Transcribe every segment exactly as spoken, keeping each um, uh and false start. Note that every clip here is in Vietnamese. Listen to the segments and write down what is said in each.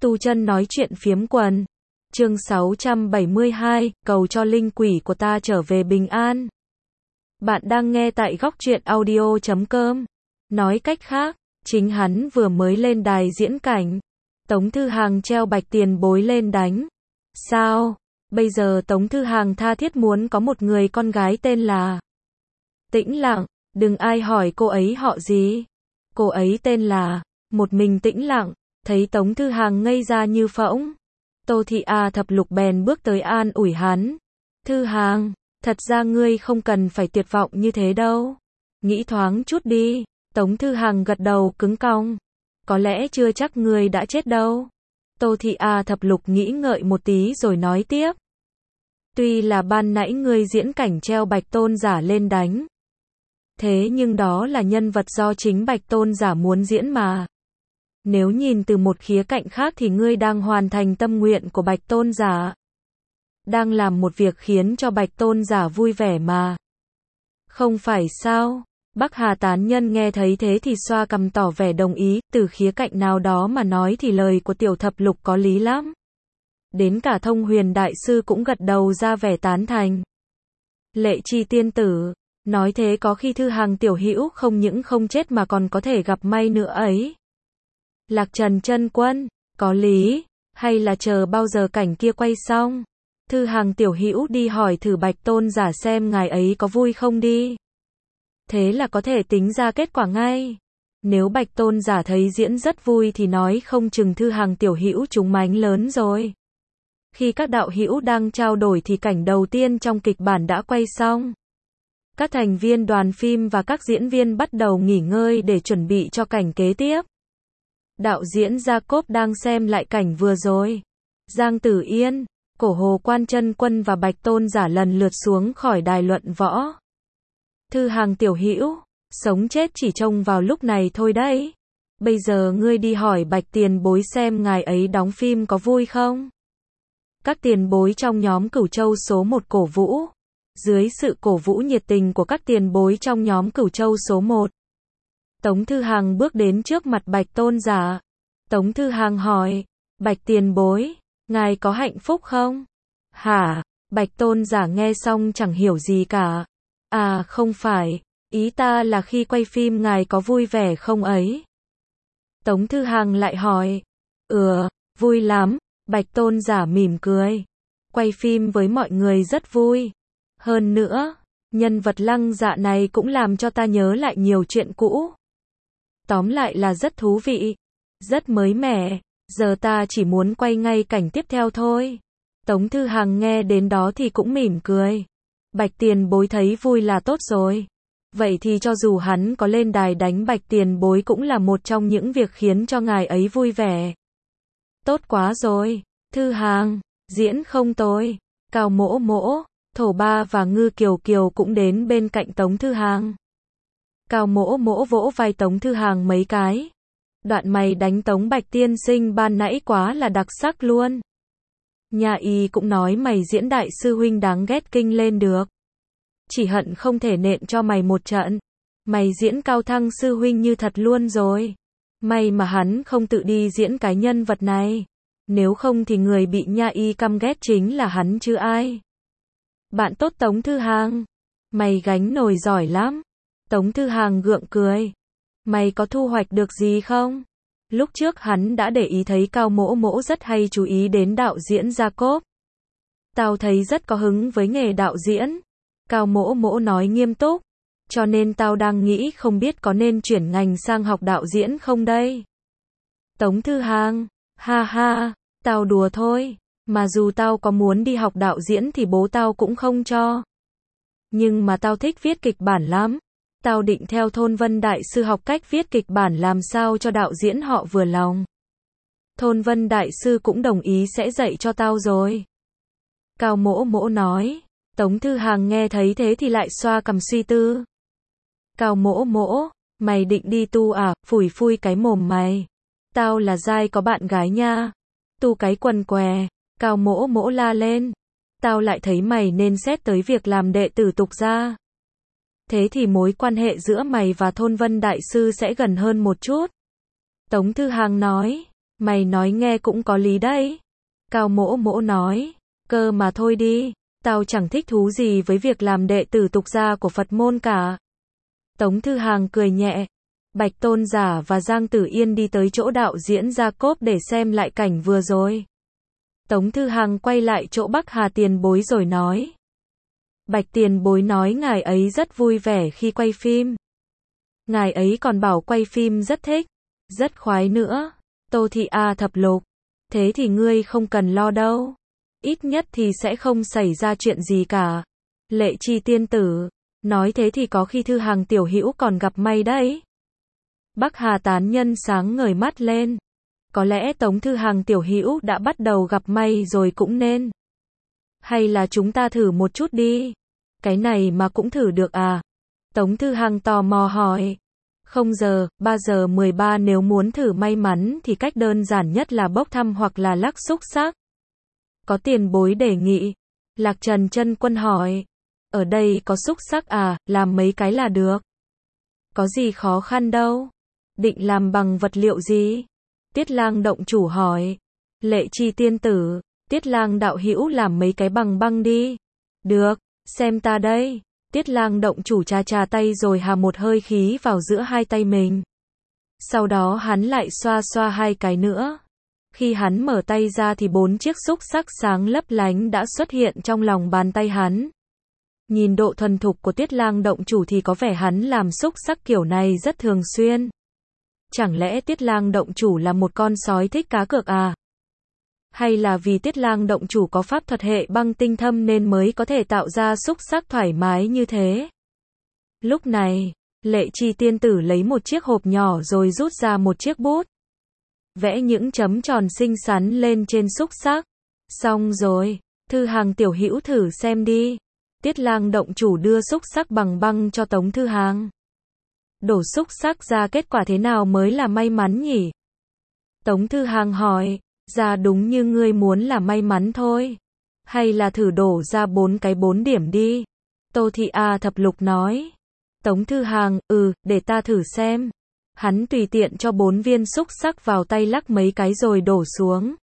Tu chân nói chuyện phiếm quần. Chương sáu trăm bảy mươi hai, cầu cho linh quỷ của ta trở về bình an. Bạn đang nghe tại góc truyện audio chấm com. Nói cách khác, chính hắn vừa mới lên đài diễn cảnh. Tống Thư Hàng treo bạch tiền bối lên đánh. Sao? Bây giờ Tống Thư Hàng tha thiết muốn có một người con gái tên là Tĩnh Lặng, đừng ai hỏi cô ấy họ gì. Cô ấy tên là, một mình Tĩnh Lặng, thấy Tống Thư Hàng ngây ra như phỗng. Tô Thị A Thập Lục bèn bước tới an ủi hắn. Thư Hàng, thật ra ngươi không cần phải tuyệt vọng như thế đâu. Nghĩ thoáng chút đi. Tống Thư Hàng gật đầu cứng cong. Có lẽ chưa chắc ngươi đã chết đâu. Tô Thị A Thập Lục nghĩ ngợi một tí rồi nói tiếp. Tuy là ban nãy ngươi diễn cảnh treo Bạch Tôn Giả lên đánh. Thế nhưng đó là nhân vật do chính Bạch Tôn Giả muốn diễn mà. Nếu nhìn từ một khía cạnh khác thì ngươi đang hoàn thành tâm nguyện của Bạch Tôn Giả. Đang làm một việc khiến cho Bạch Tôn Giả vui vẻ mà. Không phải sao? Bắc Hà tán nhân nghe thấy thế thì xoa cằm tỏ vẻ đồng ý, từ khía cạnh nào đó mà nói thì lời của Tiểu Thập Lục có lý lắm. Đến cả Thông Huyền Đại Sư cũng gật đầu ra vẻ tán thành. Lệ Chi tiên tử, nói thế có khi Thư Hàng tiểu hữu không những không chết mà còn có thể gặp may nữa ấy. Lạc Trần chân quân, có lý, hay là chờ bao giờ cảnh kia quay xong, Thư Hàng tiểu hữu đi hỏi thử Bạch Tôn Giả xem ngài ấy có vui không đi. Thế là có thể tính ra kết quả ngay. Nếu Bạch Tôn Giả thấy diễn rất vui thì nói không chừng Thư Hàng tiểu hữu trúng mánh lớn rồi. Khi các đạo hữu đang trao đổi thì cảnh đầu tiên trong kịch bản đã quay xong. Các thành viên đoàn phim và các diễn viên bắt đầu nghỉ ngơi để chuẩn bị cho cảnh kế tiếp. Đạo diễn Jacob đang xem lại cảnh vừa rồi. Giang Tử Yên, Cổ Hồ Quan Chân Quân và Bạch Tôn Giả lần lượt xuống khỏi đài luận võ. Thư Hàng tiểu hữu, sống chết chỉ trông vào lúc này thôi đấy. Bây giờ ngươi đi hỏi Bạch tiền bối xem ngài ấy đóng phim có vui không? Các tiền bối trong nhóm Cửu Châu số một cổ vũ. Dưới sự cổ vũ nhiệt tình của các tiền bối trong nhóm Cửu Châu số một. Tống Thư Hàng bước đến trước mặt Bạch Tôn Giả. Tống Thư Hàng hỏi, Bạch tiền bối, ngài có hạnh phúc không? Hả? Bạch Tôn Giả nghe xong chẳng hiểu gì cả. À không phải, ý ta là khi quay phim ngài có vui vẻ không ấy? Tống Thư Hàng lại hỏi, ừ, vui lắm. Bạch Tôn Giả mỉm cười. Quay phim với mọi người rất vui. Hơn nữa, nhân vật Lăng Dạ này cũng làm cho ta nhớ lại nhiều chuyện cũ. Tóm lại là rất thú vị, rất mới mẻ, giờ ta chỉ muốn quay ngay cảnh tiếp theo thôi. Tống Thư Hàng nghe đến đó thì cũng mỉm cười. Bạch tiền bối thấy vui là tốt rồi. Vậy thì cho dù hắn có lên đài đánh Bạch tiền bối cũng là một trong những việc khiến cho ngài ấy vui vẻ. Tốt quá rồi, Thư Hàng, diễn không tồi. Cao Mỗ Mỗ, Thổ Ba và Ngư Kiều Kiều cũng đến bên cạnh Tống Thư Hàng. Cao Mỗ Mỗ vỗ vai Tống Thư Hàng mấy cái. Đoạn mày đánh Tống Bạch tiên sinh ban nãy quá là đặc sắc luôn. Nhà y cũng nói mày diễn đại sư huynh đáng ghét kinh lên được. Chỉ hận không thể nện cho mày một trận. Mày diễn Cao Thăng sư huynh như thật luôn rồi. May mà hắn không tự đi diễn cái nhân vật này. Nếu không thì người bị nha y căm ghét chính là hắn chứ ai. Bạn tốt Tống Thư Hàng. Mày gánh nồi giỏi lắm. Tống Thư Hàng gượng cười. Mày có thu hoạch được gì không? Lúc trước hắn đã để ý thấy Cao Mỗ Mỗ rất hay chú ý đến đạo diễn Jacob. Tao thấy rất có hứng với nghề đạo diễn. Cao Mỗ Mỗ nói nghiêm túc. Cho nên tao đang nghĩ không biết có nên chuyển ngành sang học đạo diễn không đây. Tống Thư Hàng, ha ha, tao đùa thôi. Mà dù tao có muốn đi học đạo diễn thì bố tao cũng không cho. Nhưng mà tao thích viết kịch bản lắm. Tao định theo Thôn Vân Đại Sư học cách viết kịch bản làm sao cho đạo diễn họ vừa lòng. Thôn Vân Đại Sư cũng đồng ý sẽ dạy cho tao rồi. Cao Mỗ Mỗ nói. Tống Thư Hàng nghe thấy thế thì lại xoa cằm suy tư. Cao Mỗ Mỗ, mày định đi tu à? Phủi phui cái mồm mày. Tao là giai có bạn gái nha. Tu cái quần què. Cao Mỗ Mỗ la lên. Tao lại thấy mày nên xét tới việc làm đệ tử tục gia. Thế thì mối quan hệ giữa mày và Thôn Vân Đại Sư sẽ gần hơn một chút. Tống Thư Hàng nói. Mày nói nghe cũng có lý đấy. Cao Mỗ Mỗ nói, cơ mà thôi đi, tao chẳng thích thú gì với việc làm đệ tử tục gia của Phật môn cả. Tống Thư Hàng cười nhẹ. Bạch Tôn Giả và Giang Tử Yên đi tới chỗ đạo diễn Gia Cốp để xem lại cảnh vừa rồi. Tống Thư Hàng quay lại chỗ Bắc Hà tiền bối rồi nói. Bạch tiền bối nói ngài ấy rất vui vẻ khi quay phim. Ngài ấy còn bảo quay phim rất thích, rất khoái nữa. Tô Thị A thập lục. Thế thì ngươi không cần lo đâu. Ít nhất thì sẽ không xảy ra chuyện gì cả. Lệ Chi tiên tử. Nói thế thì có khi Thư Hàng tiểu hữu còn gặp may đấy. Bắc Hà tán nhân sáng ngời mắt lên. Có lẽ Tống Thư Hàng tiểu hữu đã bắt đầu gặp may rồi cũng nên. Hay là chúng ta thử một chút đi. Cái này mà cũng thử được à? Tống Thư Hàng tò mò hỏi. Không giờ, ba giờ mười ba nếu muốn thử may mắn thì cách đơn giản nhất là bốc thăm hoặc là lắc xúc xắc. Có tiền bối đề nghị. Lạc Trần Chân Quân hỏi. Ở đây có xúc xắc à, làm mấy cái là được. Có gì khó khăn đâu. Định làm bằng vật liệu gì? Tiết Lang động chủ hỏi. Lệ Chi tiên tử, Tiết Lang đạo hữu làm mấy cái bằng băng đi. Được, xem ta đây. Tiết Lang động chủ chà chà tay rồi hà một hơi khí vào giữa hai tay mình. Sau đó hắn lại xoa xoa hai cái nữa. Khi hắn mở tay ra thì bốn chiếc xúc xắc sáng lấp lánh đã xuất hiện trong lòng bàn tay hắn. Nhìn độ thuần thục của Tiết Lang động chủ thì có vẻ hắn làm xúc xắc kiểu này rất thường xuyên. Chẳng lẽ Tiết Lang động chủ là một con sói thích cá cược à? Hay là vì Tiết Lang động chủ có pháp thuật hệ băng tinh thâm nên mới có thể tạo ra xúc xắc thoải mái như thế? Lúc này, Lệ Chi tiên tử lấy một chiếc hộp nhỏ rồi rút ra một chiếc bút. Vẽ những chấm tròn xinh xắn lên trên xúc xắc. Xong rồi, Thư Hàng tiểu hữu thử xem đi. Tiết Lang động chủ đưa xúc xắc bằng băng cho Tống Thư Hàng. Đổ xúc xắc ra kết quả thế nào mới là may mắn nhỉ? Tống Thư Hàng hỏi, ra đúng như ngươi muốn là may mắn thôi. Hay là thử đổ ra bốn cái bốn điểm đi. Tô Thị A thập lục nói. Tống Thư Hàng, ừ, để ta thử xem. Hắn tùy tiện cho bốn viên xúc xắc vào tay lắc mấy cái rồi đổ xuống.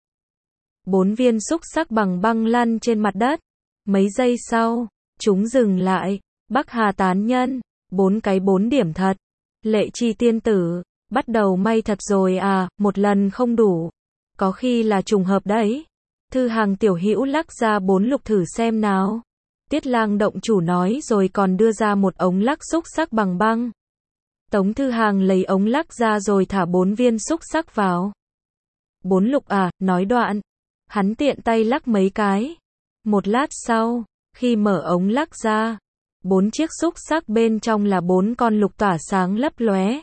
Bốn viên xúc xắc bằng băng lăn trên mặt đất. Mấy giây sau, chúng dừng lại. Bắc Hà tán nhân, bốn cái bốn điểm thật. Lệ Chi tiên tử, bắt đầu may thật rồi à, một lần không đủ. Có khi là trùng hợp đấy. Thư Hàng tiểu hữu lắc ra bốn lục thử xem nào. Tiết Lang động chủ nói rồi còn đưa ra một ống lắc xúc xắc bằng băng. Tống Thư Hàng lấy ống lắc ra rồi thả bốn viên xúc xắc vào. Bốn lục à, nói đoạn. Hắn tiện tay lắc mấy cái. Một lát sau, khi mở ống lắc ra, bốn chiếc xúc xắc bên trong là bốn con lục tỏa sáng lấp lóe.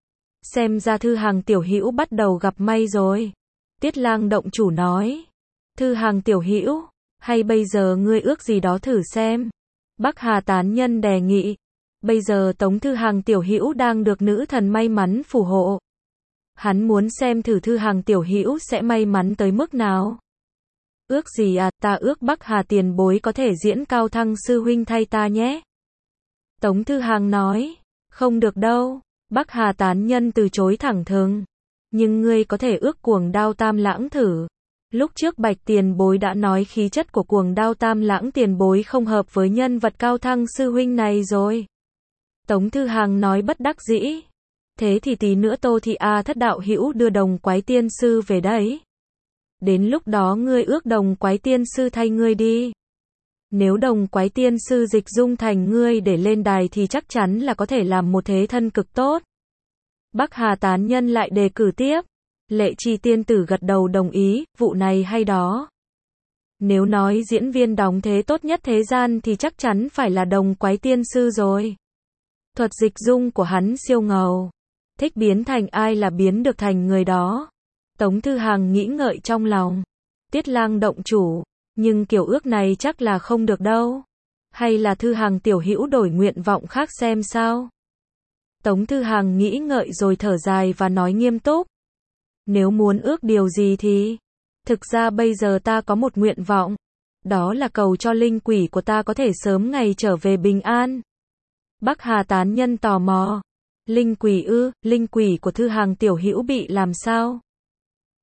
Xem ra Thư Hàng tiểu hữu bắt đầu gặp may rồi. Tiết Lang động chủ nói. Thư Hàng tiểu hữu, hay bây giờ ngươi ước gì đó thử xem. Bắc Hà tán nhân đề nghị. Bây giờ Tống Thư Hàng tiểu hữu đang được nữ thần may mắn phù hộ. Hắn muốn xem thử Thư Hàng tiểu hữu sẽ may mắn tới mức nào. Ước gì à, ta ước Bắc Hà tiền bối có thể diễn Cao Thăng sư huynh thay ta nhé. Tống Thư Hàng nói. Không được đâu. Bắc Hà tán nhân từ chối thẳng thừng. Nhưng ngươi có thể ước Cuồng Đao Tam Lãng thử. Lúc trước Bạch tiền bối đã nói khí chất của Cuồng Đao Tam Lãng tiền bối không hợp với nhân vật Cao Thăng sư huynh này rồi. Tống Thư Hàng nói bất đắc dĩ. Thế thì tí nữa Tô Thị A thất đạo hữu đưa Đồng Quái tiên sư về đấy. Đến lúc đó ngươi ước Đồng Quái tiên sư thay ngươi đi. Nếu Đồng Quái tiên sư dịch dung thành ngươi để lên đài thì chắc chắn là có thể làm một thế thân cực tốt. Bắc Hà tán nhân lại đề cử tiếp. Lệ Chi tiên tử gật đầu đồng ý, vụ này hay đó. Nếu nói diễn viên đóng thế tốt nhất thế gian thì chắc chắn phải là Đồng Quái tiên sư rồi. Thuật dịch dung của hắn siêu ngầu. Thích biến thành ai là biến được thành người đó. Tống Thư Hàng nghĩ ngợi trong lòng. Tiết Lang động chủ, nhưng kiểu ước này chắc là không được đâu. Hay là Thư Hàng tiểu hữu đổi nguyện vọng khác xem sao? Tống Thư Hàng nghĩ ngợi rồi thở dài và nói nghiêm túc. Nếu muốn ước điều gì thì... Thực ra bây giờ ta có một nguyện vọng. Đó là cầu cho linh quỷ của ta có thể sớm ngày trở về bình an. Bắc Hà tán nhân tò mò. Linh quỷ ư, linh quỷ của Thư Hàng tiểu hữu bị làm sao?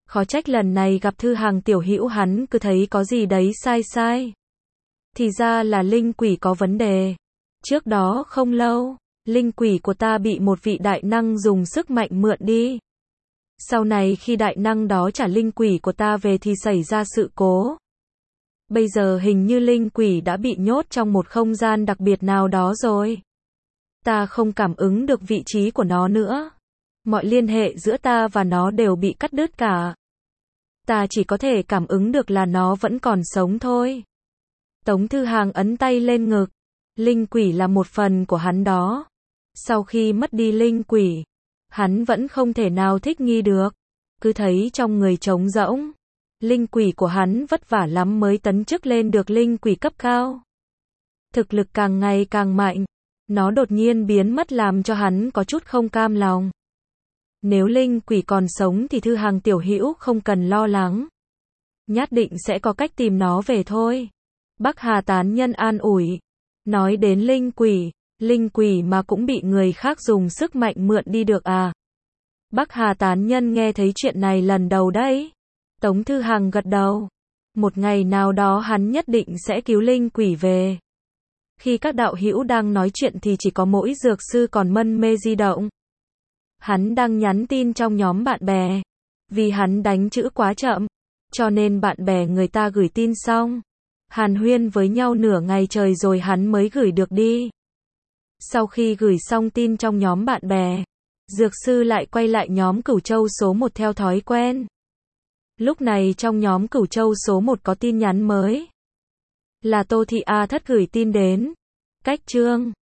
Khó trách lần này gặp Thư Hằng tiểu hữu hắn cứ thấy có gì đấy sai sai. Thì ra là linh quỷ có vấn đề. Trước đó không lâu, linh quỷ của ta bị một vị đại năng dùng sức mạnh mượn đi. Sau này khi đại năng đó trả linh quỷ của ta về thì xảy ra sự cố. Bây giờ hình như linh quỷ đã bị nhốt trong một không gian đặc biệt nào đó rồi. Ta không cảm ứng được vị trí của nó nữa. Mọi liên hệ giữa ta và nó đều bị cắt đứt cả. Ta chỉ có thể cảm ứng được là nó vẫn còn sống thôi. Tống Thư Hàng ấn tay lên ngực. Linh quỷ là một phần của hắn đó. Sau khi mất đi linh quỷ, hắn vẫn không thể nào thích nghi được. Cứ thấy trong người trống rỗng. Linh quỷ của hắn vất vả lắm mới tấn chức lên được linh quỷ cấp cao. Thực lực càng ngày càng mạnh. Nó đột nhiên biến mất làm cho hắn có chút không cam lòng. Nếu linh quỷ còn sống thì Thư Hằng tiểu hữu không cần lo lắng. Nhất định sẽ có cách tìm nó về thôi. Bắc Hà tán nhân an ủi. Nói đến linh quỷ, linh quỷ mà cũng bị người khác dùng sức mạnh mượn đi được à? Bắc Hà tán nhân nghe thấy chuyện này lần đầu đấy. Tống Thư Hằng gật đầu. Một ngày nào đó hắn nhất định sẽ cứu linh quỷ về. Khi các đạo hữu đang nói chuyện thì chỉ có mỗi dược sư còn mân mê di động. Hắn đang nhắn tin trong nhóm bạn bè. Vì hắn đánh chữ quá chậm, cho nên bạn bè người ta gửi tin xong. Hàn huyên với nhau nửa ngày trời rồi hắn mới gửi được đi. Sau khi gửi xong tin trong nhóm bạn bè, dược sư lại quay lại nhóm Cửu Châu số một theo thói quen. Lúc này trong nhóm Cửu Châu số một có tin nhắn mới. Là Tô Thị A Thất gửi tin đến. Cách chương